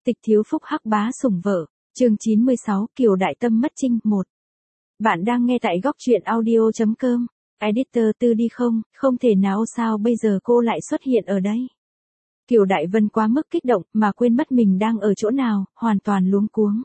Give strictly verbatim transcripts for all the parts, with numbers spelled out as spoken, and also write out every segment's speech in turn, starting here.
Tịch thiếu phúc hắc bá sủng vợ, chương chín mươi sáu, Kiều Đại Tâm mất trinh, một. Bạn đang nghe tại góc truyện audio chấm com. Editor Tư đi không, không thể nào sao bây giờ cô lại xuất hiện ở đây. Kiều Đại Vân quá mức kích động mà quên mất mình đang ở chỗ nào, hoàn toàn luống cuống.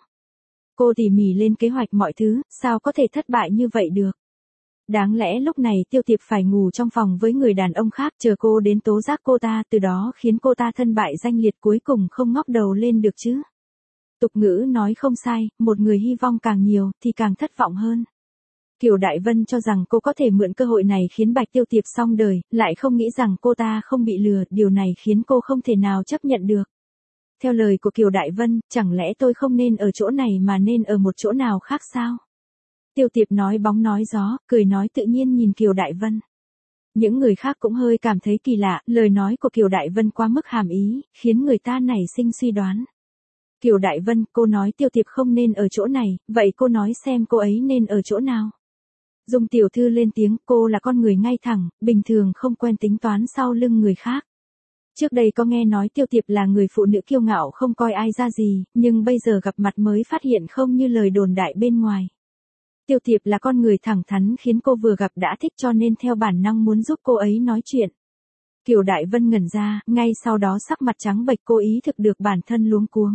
Cô tỉ mỉ lên kế hoạch mọi thứ, sao có thể thất bại như vậy được. Đáng lẽ lúc này Tiêu Tiệp phải ngủ trong phòng với người đàn ông khác chờ cô đến tố giác cô ta, từ đó khiến cô ta thân bại danh liệt, cuối cùng không ngóc đầu lên được chứ. Tục ngữ nói không sai, một người hy vọng càng nhiều thì càng thất vọng hơn. Kiều Đại Vân cho rằng cô có thể mượn cơ hội này khiến Bạch Tiêu Tiệp xong đời, lại không nghĩ rằng cô ta không bị lừa, điều này khiến cô không thể nào chấp nhận được. Theo lời của Kiều Đại Vân, chẳng lẽ tôi không nên ở chỗ này mà nên ở một chỗ nào khác sao? Tiêu Tiệp nói bóng nói gió, cười nói tự nhiên nhìn Kiều Đại Vân. Những người khác cũng hơi cảm thấy kỳ lạ, lời nói của Kiều Đại Vân quá mức hàm ý, khiến người ta nảy sinh suy đoán. Kiều Đại Vân, cô nói Tiêu Tiệp không nên ở chỗ này, vậy cô nói xem cô ấy nên ở chỗ nào? Dung tiểu thư lên tiếng, cô là con người ngay thẳng, bình thường không quen tính toán sau lưng người khác. Trước đây có nghe nói Tiêu Tiệp là người phụ nữ kiêu ngạo không coi ai ra gì, nhưng bây giờ gặp mặt mới phát hiện không như lời đồn đại bên ngoài. Tiêu Tiệp là con người thẳng thắn khiến cô vừa gặp đã thích, cho nên theo bản năng muốn giúp cô ấy nói chuyện. Kiều Đại Vân ngẩn ra, ngay sau đó sắc mặt trắng bệch, cô ý thức được bản thân luống cuống.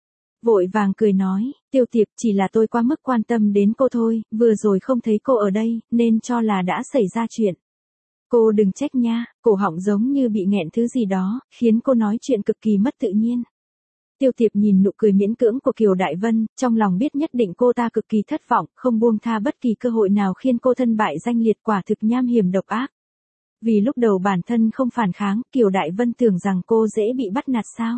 Vội vàng cười nói, Tiêu Tiệp, chỉ là tôi quá mức quan tâm đến cô thôi, vừa rồi không thấy cô ở đây, nên cho là đã xảy ra chuyện. Cô đừng trách nha, cổ họng giống như bị nghẹn thứ gì đó, khiến cô nói chuyện cực kỳ mất tự nhiên. Tiêu Tiệp nhìn nụ cười miễn cưỡng của Kiều Đại Vân, trong lòng biết nhất định cô ta cực kỳ thất vọng, không buông tha bất kỳ cơ hội nào khiến cô thân bại danh liệt, quả thực nham hiểm độc ác. Vì lúc đầu bản thân không phản kháng, Kiều Đại Vân tưởng rằng cô dễ bị bắt nạt sao.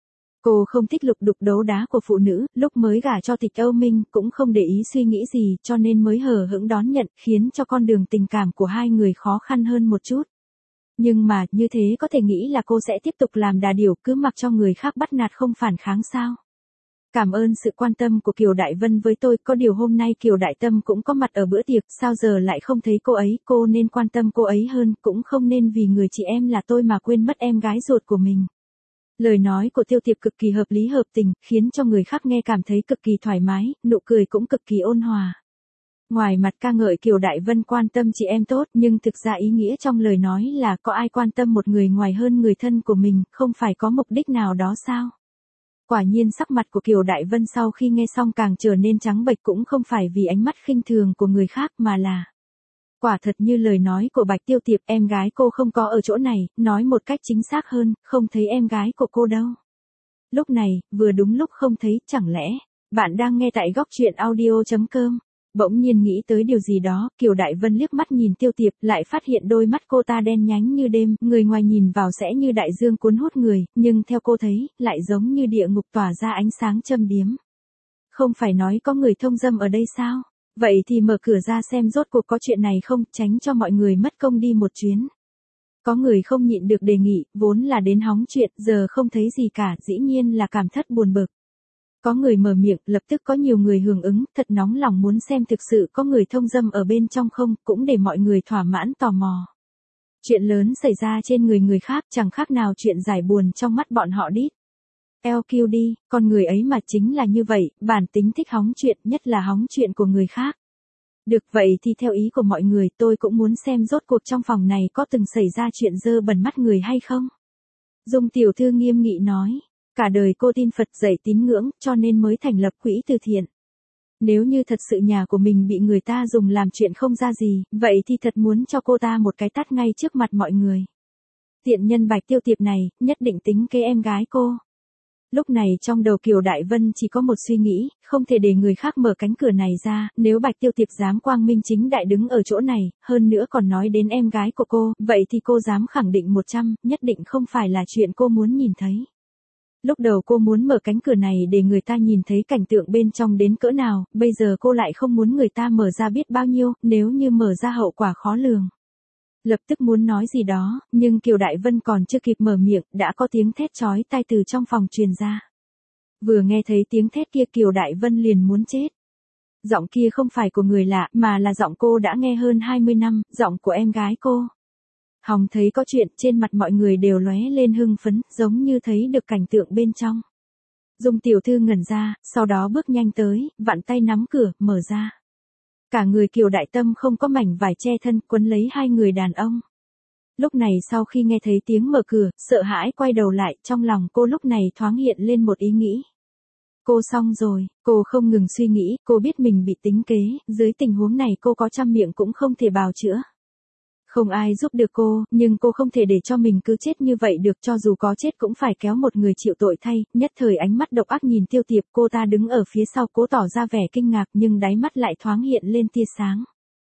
Cô không thích lục đục đấu đá của phụ nữ, lúc mới gả cho Tịch Âu Minh cũng không để ý suy nghĩ gì, cho nên mới hờ hững đón nhận, khiến cho con đường tình cảm của hai người khó khăn hơn một chút. Nhưng mà, như thế có thể nghĩ là cô sẽ tiếp tục làm đà điểu, cứ mặc cho người khác bắt nạt không phản kháng sao? Cảm ơn sự quan tâm của Kiều Đại Vân với tôi, có điều hôm nay Kiều Đại Tâm cũng có mặt ở bữa tiệc, sao giờ lại không thấy cô ấy, cô nên quan tâm cô ấy hơn, cũng không nên vì người chị em là tôi mà quên mất em gái ruột của mình. Lời nói của Tiêu Tiệp cực kỳ hợp lý hợp tình, khiến cho người khác nghe cảm thấy cực kỳ thoải mái, nụ cười cũng cực kỳ ôn hòa. Ngoài mặt ca ngợi Kiều Đại Vân quan tâm chị em tốt, nhưng thực ra ý nghĩa trong lời nói là có ai quan tâm một người ngoài hơn người thân của mình, không phải có mục đích nào đó sao? Quả nhiên sắc mặt của Kiều Đại Vân sau khi nghe xong càng trở nên trắng bệch, cũng không phải vì ánh mắt khinh thường của người khác mà là quả thật như lời nói của Bạch Tiêu Tiệp, em gái cô không có ở chỗ này, nói một cách chính xác hơn, không thấy em gái của cô đâu. Lúc này, vừa đúng lúc không thấy, chẳng lẽ, bạn đang nghe tại góc truyện audio chấm com. Bỗng nhiên nghĩ tới điều gì đó, Kiều Đại Vân liếc mắt nhìn Tiêu Tiệp, lại phát hiện đôi mắt cô ta đen nhánh như đêm, người ngoài nhìn vào sẽ như đại dương cuốn hút người, nhưng theo cô thấy, lại giống như địa ngục tỏa ra ánh sáng châm biếm. Không phải nói có người thông dâm ở đây sao? Vậy thì mở cửa ra xem rốt cuộc có chuyện này không, tránh cho mọi người mất công đi một chuyến. Có người không nhịn được đề nghị, vốn là đến hóng chuyện, giờ không thấy gì cả, dĩ nhiên là cảm thất buồn bực. Có người mở miệng, lập tức có nhiều người hưởng ứng, thật nóng lòng muốn xem thực sự có người thông dâm ở bên trong không, cũng để mọi người thỏa mãn tò mò. Chuyện lớn xảy ra trên người người khác chẳng khác nào chuyện giải buồn trong mắt bọn họ đít. lờ quy đi, con người ấy mà chính là như vậy, bản tính thích hóng chuyện, nhất là hóng chuyện của người khác. Được vậy thì theo ý của mọi người, tôi cũng muốn xem rốt cuộc trong phòng này có từng xảy ra chuyện dơ bẩn mắt người hay không. Dung tiểu thư nghiêm nghị nói, cả đời cô tin Phật dạy tín ngưỡng, cho nên mới thành lập quỹ từ thiện. Nếu như thật sự nhà của mình bị người ta dùng làm chuyện không ra gì, vậy thì thật muốn cho cô ta một cái tát ngay trước mặt mọi người. Tiện nhân Bạch Tiêu Tiệp này, nhất định tính kế em gái cô. Lúc này trong đầu Kiều Đại Vân chỉ có một suy nghĩ, không thể để người khác mở cánh cửa này ra, nếu Bạch Tiêu Tiệp dám quang minh chính đại đứng ở chỗ này, hơn nữa còn nói đến em gái của cô, vậy thì cô dám khẳng định một trăm, nhất định không phải là chuyện cô muốn nhìn thấy. Lúc đầu cô muốn mở cánh cửa này để người ta nhìn thấy cảnh tượng bên trong đến cỡ nào, bây giờ cô lại không muốn người ta mở ra biết bao nhiêu, nếu như mở ra hậu quả khó lường. Lập tức muốn nói gì đó, nhưng Kiều Đại Vân còn chưa kịp mở miệng, đã có tiếng thét chói tai từ trong phòng truyền ra. Vừa nghe thấy tiếng thét kia Kiều Đại Vân liền muốn chết. Giọng kia không phải của người lạ, mà là giọng cô đã nghe hơn hai mươi năm, giọng của em gái cô. Hòng thấy có chuyện, trên mặt mọi người đều lóe lên hưng phấn, giống như thấy được cảnh tượng bên trong. Dung tiểu thư ngẩn ra, sau đó bước nhanh tới, vặn tay nắm cửa, mở ra. Cả người Kiều Đại Tâm không có mảnh vải che thân, quấn lấy hai người đàn ông. Lúc này sau khi nghe thấy tiếng mở cửa, sợ hãi quay đầu lại, trong lòng cô lúc này thoáng hiện lên một ý nghĩ. Cô xong rồi, cô không ngừng suy nghĩ, cô biết mình bị tính kế, dưới tình huống này cô có trăm miệng cũng không thể bào chữa. Không ai giúp được cô, nhưng cô không thể để cho mình cứ chết như vậy được, cho dù có chết cũng phải kéo một người chịu tội thay. Nhất thời ánh mắt độc ác nhìn Tiêu Tiệp, cô ta đứng ở phía sau cố tỏ ra vẻ kinh ngạc nhưng đáy mắt lại thoáng hiện lên tia sáng.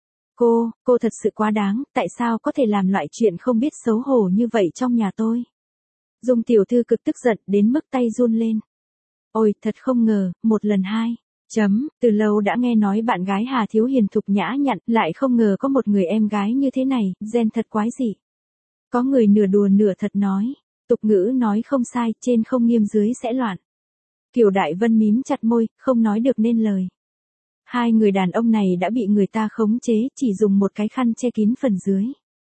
Cô, cô thật sự quá đáng, tại sao có thể làm loại chuyện không biết xấu hổ như vậy trong nhà tôi? Dung tiểu thư cực tức giận đến mức tay run lên. Ôi, thật không ngờ, một lần hai. Chấm, từ lâu đã nghe nói bạn gái Hà Thiếu Hiền thục nhã nhặn, lại không ngờ có một người em gái như thế này, gen thật quái dị. Có người nửa đùa nửa thật nói, tục ngữ nói không sai, trên không nghiêm dưới sẽ loạn. Kiều Đại Vân mím chặt môi, không nói được nên lời. Hai người đàn ông này đã bị người ta khống chế, chỉ dùng một cái khăn che kín phần dưới.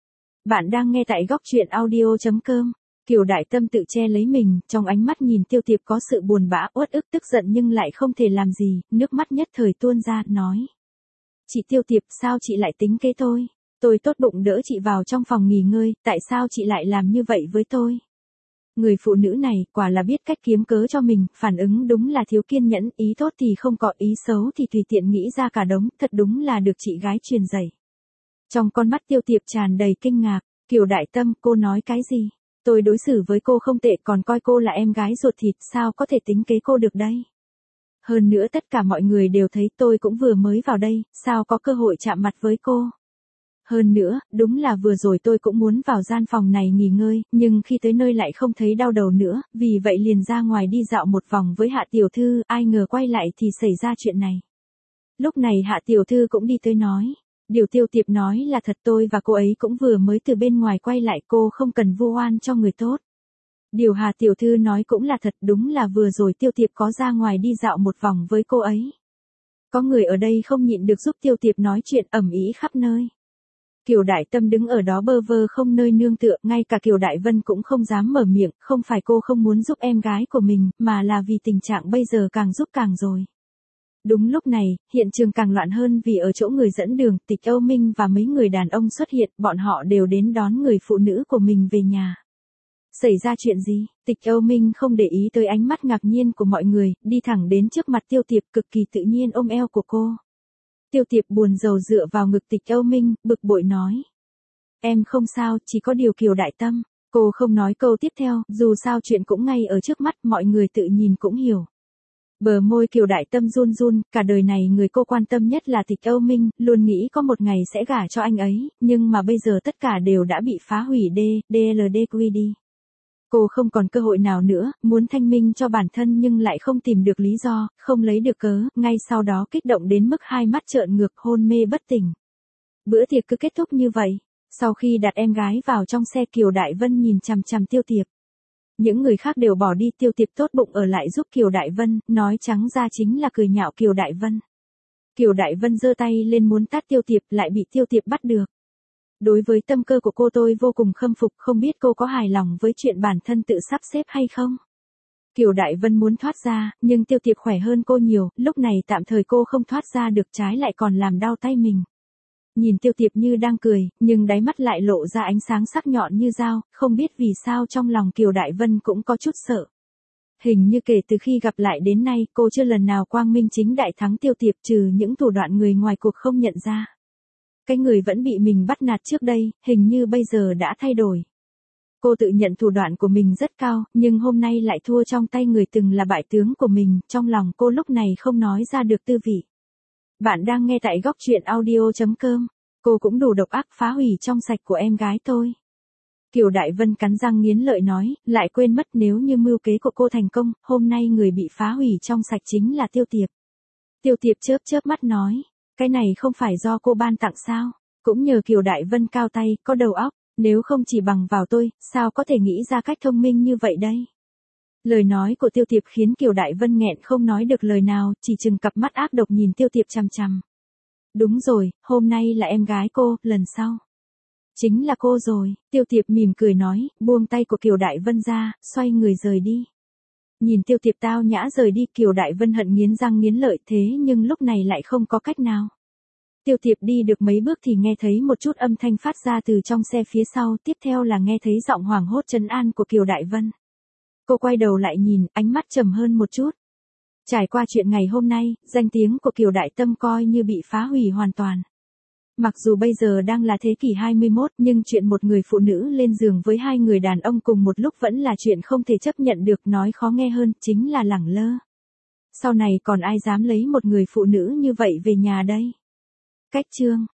Bạn đang nghe tại góc truyện audio chấm com. Kiều Đại Tâm tự che lấy mình, trong ánh mắt nhìn Tiêu Tiệp có sự buồn bã, uất ức tức giận nhưng lại không thể làm gì, nước mắt nhất thời tuôn ra, nói. Chị Tiêu Tiệp, sao chị lại tính kế tôi? Tôi tốt bụng đỡ chị vào trong phòng nghỉ ngơi, tại sao chị lại làm như vậy với tôi? Người phụ nữ này, quả là biết cách kiếm cớ cho mình, phản ứng đúng là thiếu kiên nhẫn, ý tốt thì không có, ý xấu thì tùy tiện nghĩ ra cả đống, thật đúng là được chị gái truyền dạy. Trong con mắt Tiêu Tiệp tràn đầy kinh ngạc, Kiều Đại Tâm, cô nói cái gì? Tôi đối xử với cô không tệ, còn coi cô là em gái ruột thịt, sao có thể tính kế cô được đây? Hơn nữa tất cả mọi người đều thấy tôi cũng vừa mới vào đây, sao có cơ hội chạm mặt với cô? Hơn nữa, đúng là vừa rồi tôi cũng muốn vào gian phòng này nghỉ ngơi, nhưng khi tới nơi lại không thấy đau đầu nữa, vì vậy liền ra ngoài đi dạo một vòng với Hạ tiểu thư, ai ngờ quay lại thì xảy ra chuyện này. Lúc này Hạ tiểu thư cũng đi tới nói. Điều Tiêu Tiệp nói là thật, tôi và cô ấy cũng vừa mới từ bên ngoài quay lại, cô không cần vu oan cho người tốt. Điều Hà tiểu thư nói cũng là thật, đúng là vừa rồi Tiêu Tiệp có ra ngoài đi dạo một vòng với cô ấy. Có người ở đây không nhịn được giúp Tiêu Tiệp nói chuyện ầm ĩ khắp nơi. Kiều Đại Tâm đứng ở đó bơ vơ không nơi nương tựa, ngay cả Kiều Đại Vân cũng không dám mở miệng, không phải cô không muốn giúp em gái của mình, mà là vì tình trạng bây giờ càng giúp càng rồi. Đúng lúc này, hiện trường càng loạn hơn vì ở chỗ người dẫn đường, Tịch Âu Minh và mấy người đàn ông xuất hiện, bọn họ đều đến đón người phụ nữ của mình về nhà. Xảy ra chuyện gì? Tịch Âu Minh không để ý tới ánh mắt ngạc nhiên của mọi người, đi thẳng đến trước mặt Tiêu Tiệp, cực kỳ tự nhiên ôm eo của cô. Tiêu Tiệp buồn rầu dựa vào ngực Tịch Âu Minh, bực bội nói. Em không sao, chỉ có điều Kiều Đại Tâm. Cô không nói câu tiếp theo, dù sao chuyện cũng ngay ở trước mắt, mọi người tự nhìn cũng hiểu. Bờ môi Kiều Đại Tâm run run, cả đời này người cô quan tâm nhất là Tịch Âu Minh, luôn nghĩ có một ngày sẽ gả cho anh ấy, nhưng mà bây giờ tất cả đều đã bị phá hủy D, DLDQD. Cô không còn cơ hội nào nữa, muốn thanh minh cho bản thân nhưng lại không tìm được lý do, không lấy được cớ, ngay sau đó kích động đến mức hai mắt trợn ngược, hôn mê bất tỉnh. Bữa tiệc cứ kết thúc như vậy, sau khi đặt em gái vào trong xe, Kiều Đại Vân nhìn chằm chằm Tiêu Tiệp. Những người khác đều bỏ đi, Tiêu Tiệp tốt bụng ở lại giúp Kiều Đại Vân, nói trắng ra chính là cười nhạo Kiều Đại Vân. Kiều Đại Vân giơ tay lên muốn tát Tiêu Tiệp, lại bị Tiêu Tiệp bắt được. Đối với tâm cơ của cô tôi vô cùng khâm phục, không biết cô có hài lòng với chuyện bản thân tự sắp xếp hay không? Kiều Đại Vân muốn thoát ra, nhưng Tiêu Tiệp khỏe hơn cô nhiều, lúc này tạm thời cô không thoát ra được, trái lại còn làm đau tay mình. Nhìn Tiêu Tiệp như đang cười, nhưng đáy mắt lại lộ ra ánh sáng sắc nhọn như dao, không biết vì sao trong lòng Kiều Đại Vân cũng có chút sợ. Hình như kể từ khi gặp lại đến nay, cô chưa lần nào quang minh chính đại thắng Tiêu Tiệp, trừ những thủ đoạn người ngoài cuộc không nhận ra. Cái người vẫn bị mình bắt nạt trước đây, hình như bây giờ đã thay đổi. Cô tự nhận thủ đoạn của mình rất cao, nhưng hôm nay lại thua trong tay người từng là bại tướng của mình, trong lòng cô lúc này không nói ra được tư vị. Bạn đang nghe tại góc truyện audio chấm com. Cô cũng đủ độc ác, phá hủy trong sạch của em gái tôi. Kiều Đại Vân cắn răng nghiến lợi nói, lại quên mất nếu như mưu kế của cô thành công, hôm nay người bị phá hủy trong sạch chính là Tiêu Tiệp. Tiêu Tiệp chớp chớp mắt nói, cái này không phải do cô ban tặng sao? Cũng nhờ Kiều Đại Vân cao tay, có đầu óc, nếu không chỉ bằng vào tôi, sao có thể nghĩ ra cách thông minh như vậy đây? Lời nói của Tiêu Tiệp khiến Kiều Đại Vân nghẹn không nói được lời nào, chỉ chừng cặp mắt ác độc nhìn Tiêu Tiệp chằm chằm. Đúng rồi, hôm nay là em gái cô, lần sau. Chính là cô rồi, Tiêu Tiệp mỉm cười nói, buông tay của Kiều Đại Vân ra, xoay người rời đi. Nhìn Tiêu Tiệp tao nhã rời đi, Kiều Đại Vân hận nghiến răng nghiến lợi, thế nhưng lúc này lại không có cách nào. Tiêu Tiệp đi được mấy bước thì nghe thấy một chút âm thanh phát ra từ trong xe phía sau, tiếp theo là nghe thấy giọng hoảng hốt trấn an của Kiều Đại Vân. Cô quay đầu lại nhìn, ánh mắt trầm hơn một chút. Trải qua chuyện ngày hôm nay, danh tiếng của Kiều Đại Tâm coi như bị phá hủy hoàn toàn. Mặc dù bây giờ đang là thế kỷ hai mươi mốt, nhưng chuyện một người phụ nữ lên giường với hai người đàn ông cùng một lúc vẫn là chuyện không thể chấp nhận được, nói khó nghe hơn, chính là lẳng lơ. Sau này còn ai dám lấy một người phụ nữ như vậy về nhà đây? Cách chương